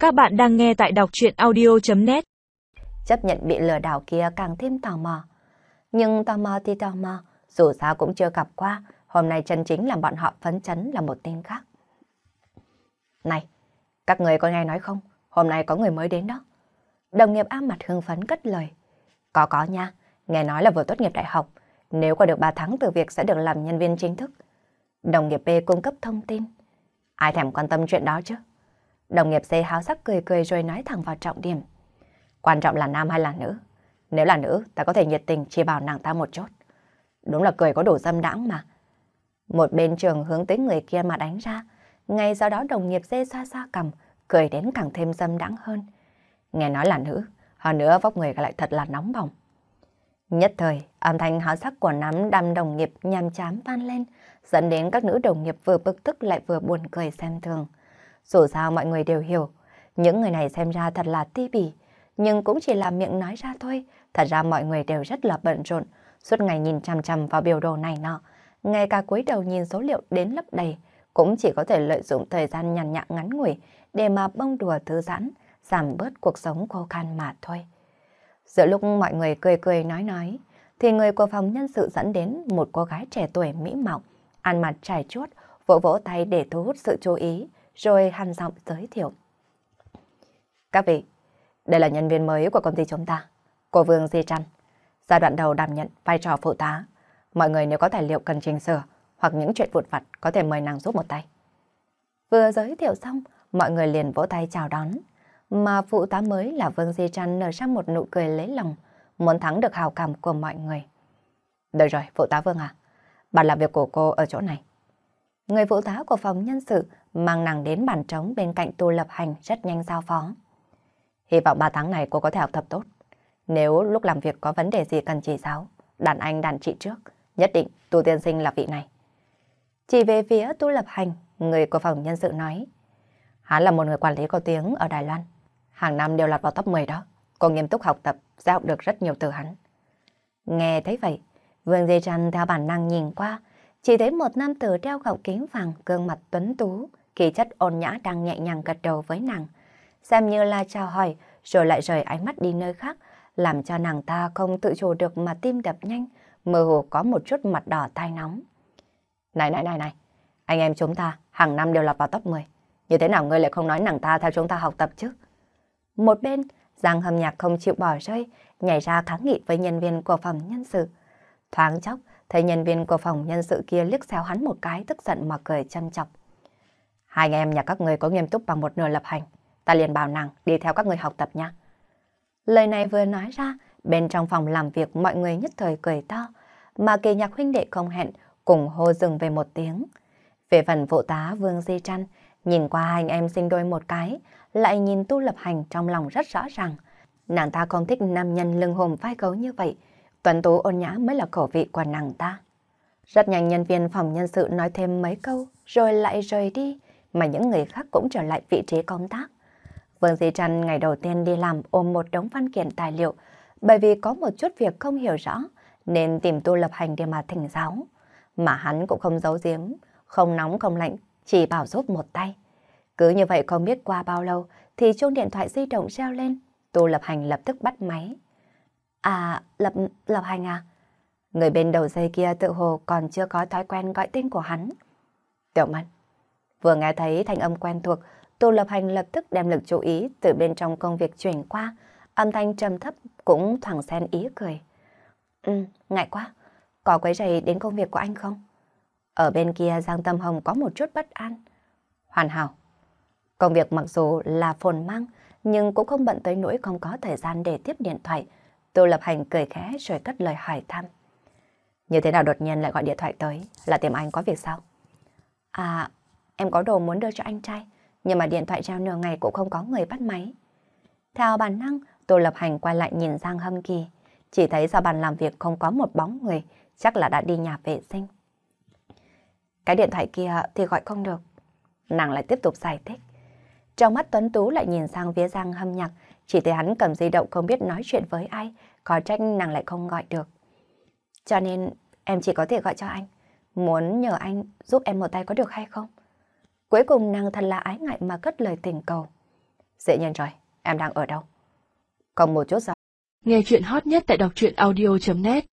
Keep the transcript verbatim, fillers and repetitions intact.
Các bạn đang nghe tại đọc truyện audio chấm net. Chấp nhận bị lừa đảo kia càng thêm tò mò. Nhưng tò mò thì tò mò, dù sao cũng chưa gặp qua, hôm nay chân chính làm bọn họ phấn chấn là một tin khác. Này, các người có nghe nói không? Hôm nay có người mới đến đó. Đồng nghiệp A mặt hưng phấn cất lời. Có có nha, nghe nói là vừa tốt nghiệp đại học. Nếu qua được ba tháng từ việc sẽ được làm nhân viên chính thức. Đồng nghiệp B cung cấp thông tin. Ai thèm quan tâm chuyện đó chứ? Đồng nghiệp C háo sắc cười cười rồi nói thẳng vào trọng điểm. Quan trọng là nam hay là nữ? Nếu là nữ, ta có thể nhiệt tình chỉ bảo nàng ta một chút. Đúng là cười có đủ dâm đãng mà. Một bên trường hướng tới người kia mà đánh ra. Ngay sau đó đồng nghiệp C xoa xoa cằm, cười đến càng thêm dâm đãng hơn. Nghe nói là nữ, hơn nữa vóc người lại thật là nóng bỏng. Nhất thời, âm thanh háo sắc của nắm đám đồng nghiệp nhàm chán vang lên, dẫn đến các nữ đồng nghiệp vừa bực tức lại vừa buồn cười xem thường. Dù sao mọi người đều hiểu, những người này xem ra thật là ti bỉ, nhưng cũng chỉ là miệng nói ra thôi. Thật ra mọi người đều rất là bận rộn, suốt ngày nhìn chằm chằm vào biểu đồ này nọ, ngay cả cúi đầu nhìn số liệu đến lấp đầy, cũng chỉ có thể lợi dụng thời gian nhàn nhã ngắn ngủi để mà bông đùa thư giãn, giảm bớt cuộc sống khô khan mà thôi. Giữa lúc mọi người cười cười nói nói, thì người của phòng nhân sự dẫn đến một cô gái trẻ tuổi mỹ mạo, ăn mặc trải chuốt, vỗ vỗ tay để thu hút sự chú ý, rồi hằn giọng giới thiệu. Các vị, đây là nhân viên mới của công ty chúng ta, cô Vương Di Trăn. Giai đoạn đầu đảm nhận vai trò phụ tá. Mọi người nếu có tài liệu cần chỉnh sửa hoặc những chuyện vụn vặt có thể mời nàng giúp một tay. Vừa giới thiệu xong, mọi người liền vỗ tay chào đón. Mà phụ tá mới là Vương Di Trăn nở ra một nụ cười lấy lòng, muốn thắng được hào cảm của mọi người. Được rồi, phụ tá Vương à, bàn làm việc của cô ở chỗ này. Người phụ tá của phòng nhân sự mang nàng đến bàn trống bên cạnh Tu Lập Hành rất nhanh giao phó. Hy vọng ba tháng này cô có thể học tập tốt. Nếu lúc làm việc có vấn đề gì cần chỉ giáo, đàn anh đàn chị trước, nhất định Tu tiên sinh là vị này. Chỉ về phía Tu Lập Hành, người của phòng nhân sự nói. Hắn là một người quản lý có tiếng ở Đài Loan. Hàng năm đều lọt vào top mười đó. Cô nghiêm túc học tập, sẽ học được rất nhiều từ hắn. Nghe thấy vậy, Vương Di Trăn theo bản năng nhìn qua, chỉ thấy một nam tử đeo gọng kính vàng, gương mặt tuấn tú, khí chất ôn nhã đang nhẹ nhàng gật đầu với nàng. Xem như là chào hỏi, rồi lại rời ánh mắt đi nơi khác, làm cho nàng ta không tự chủ được mà tim đập nhanh, mơ hồ có một chút mặt đỏ tai nóng. Này này này này, anh em chúng ta hàng năm đều lọt vào top mười. Như thế nào ngươi lại không nói nàng ta theo chúng ta học tập chứ? Một bên, Giang Hâm Nhạc không chịu bỏ rơi, nhảy ra kháng nghị với nhân viên của phòng nhân sự. Thoáng chốc, thấy nhân viên của phòng nhân sự kia liếc xéo hắn một cái, tức giận mà cười châm chọc. Hai anh em nhà các người có nghiêm túc bằng một nửa Lập Hành, ta liền bảo nàng đi theo các người học tập nha. Lời này vừa nói ra, bên trong phòng làm việc mọi người nhất thời cười to, mà Kỳ Nhạc huynh đệ không hẹn cùng hô dừng về một tiếng. Về phần phụ tá Vương Di Trăn, nhìn qua hai anh em sinh đôi một cái, lại nhìn Tu Lập Hành trong lòng rất rõ ràng. Nàng ta không thích nam nhân lưng hùm vai gấu như vậy, tuấn tú ôn nhã mới là khẩu vị của nàng ta. Rất nhanh nhân viên phòng nhân sự nói thêm mấy câu, rồi lại rời đi, mà những người khác cũng trở lại vị trí công tác. Vương Di Trăn ngày đầu tiên đi làm ôm một đống văn kiện tài liệu, bởi vì có một chút việc không hiểu rõ, nên tìm Tu Lập Hành để mà thỉnh giáo. Mà hắn cũng không giấu giếm, không nóng không lạnh, chỉ bảo giúp một tay. Cứ như vậy không biết qua bao lâu, thì chuông điện thoại di động reo lên, Tu Lập Hành lập tức bắt máy. À, Lập, Lập Hành à? Người bên đầu dây kia tự hồ còn chưa có thói quen gọi tên của hắn. Tiểu Mân. Vừa nghe thấy thanh âm quen thuộc, Tu Lập Hành lập tức đem lực chú ý từ bên trong công việc chuyển qua, âm thanh trầm thấp cũng thoảng xen ý cười. Ừ, ngại quá, có quấy rầy đến công việc của anh không? Ở bên kia Giang Tâm Hồng có một chút bất an. Hoàn hảo. Công việc mặc dù là phồn mang, nhưng cũng không bận tới nỗi không có thời gian để tiếp điện thoại. Tu Lập Hành cười khẽ rồi cất lời hỏi thăm. Như thế nào đột nhiên lại gọi điện thoại tới, là tìm anh có việc sao? À, em có đồ muốn đưa cho anh trai, nhưng mà điện thoại treo nửa ngày cũng không có người bắt máy. Theo bản năng, Tu Lập Hành quay lại nhìn Giang Hâm Kỳ, chỉ thấy sau bàn làm việc không có một bóng người, chắc là đã đi nhà vệ sinh. Cái điện thoại kia thì gọi không được. Nàng lại tiếp tục giải thích. Trong mắt tuấn tú lại nhìn sang phía Giang Hâm Nhạc, chỉ thấy hắn cầm di động không biết nói chuyện với ai, có trách nàng lại không gọi được. Cho nên em chỉ có thể gọi cho anh, muốn nhờ anh giúp em một tay có được hay không? Cuối cùng nàng thật là ái ngại mà cất lời tình cầu. Dĩ nhiên rồi, em đang ở đâu? Còn một chút giờ. Nghe chuyện hot nhất tại đọc truyện audio chấm net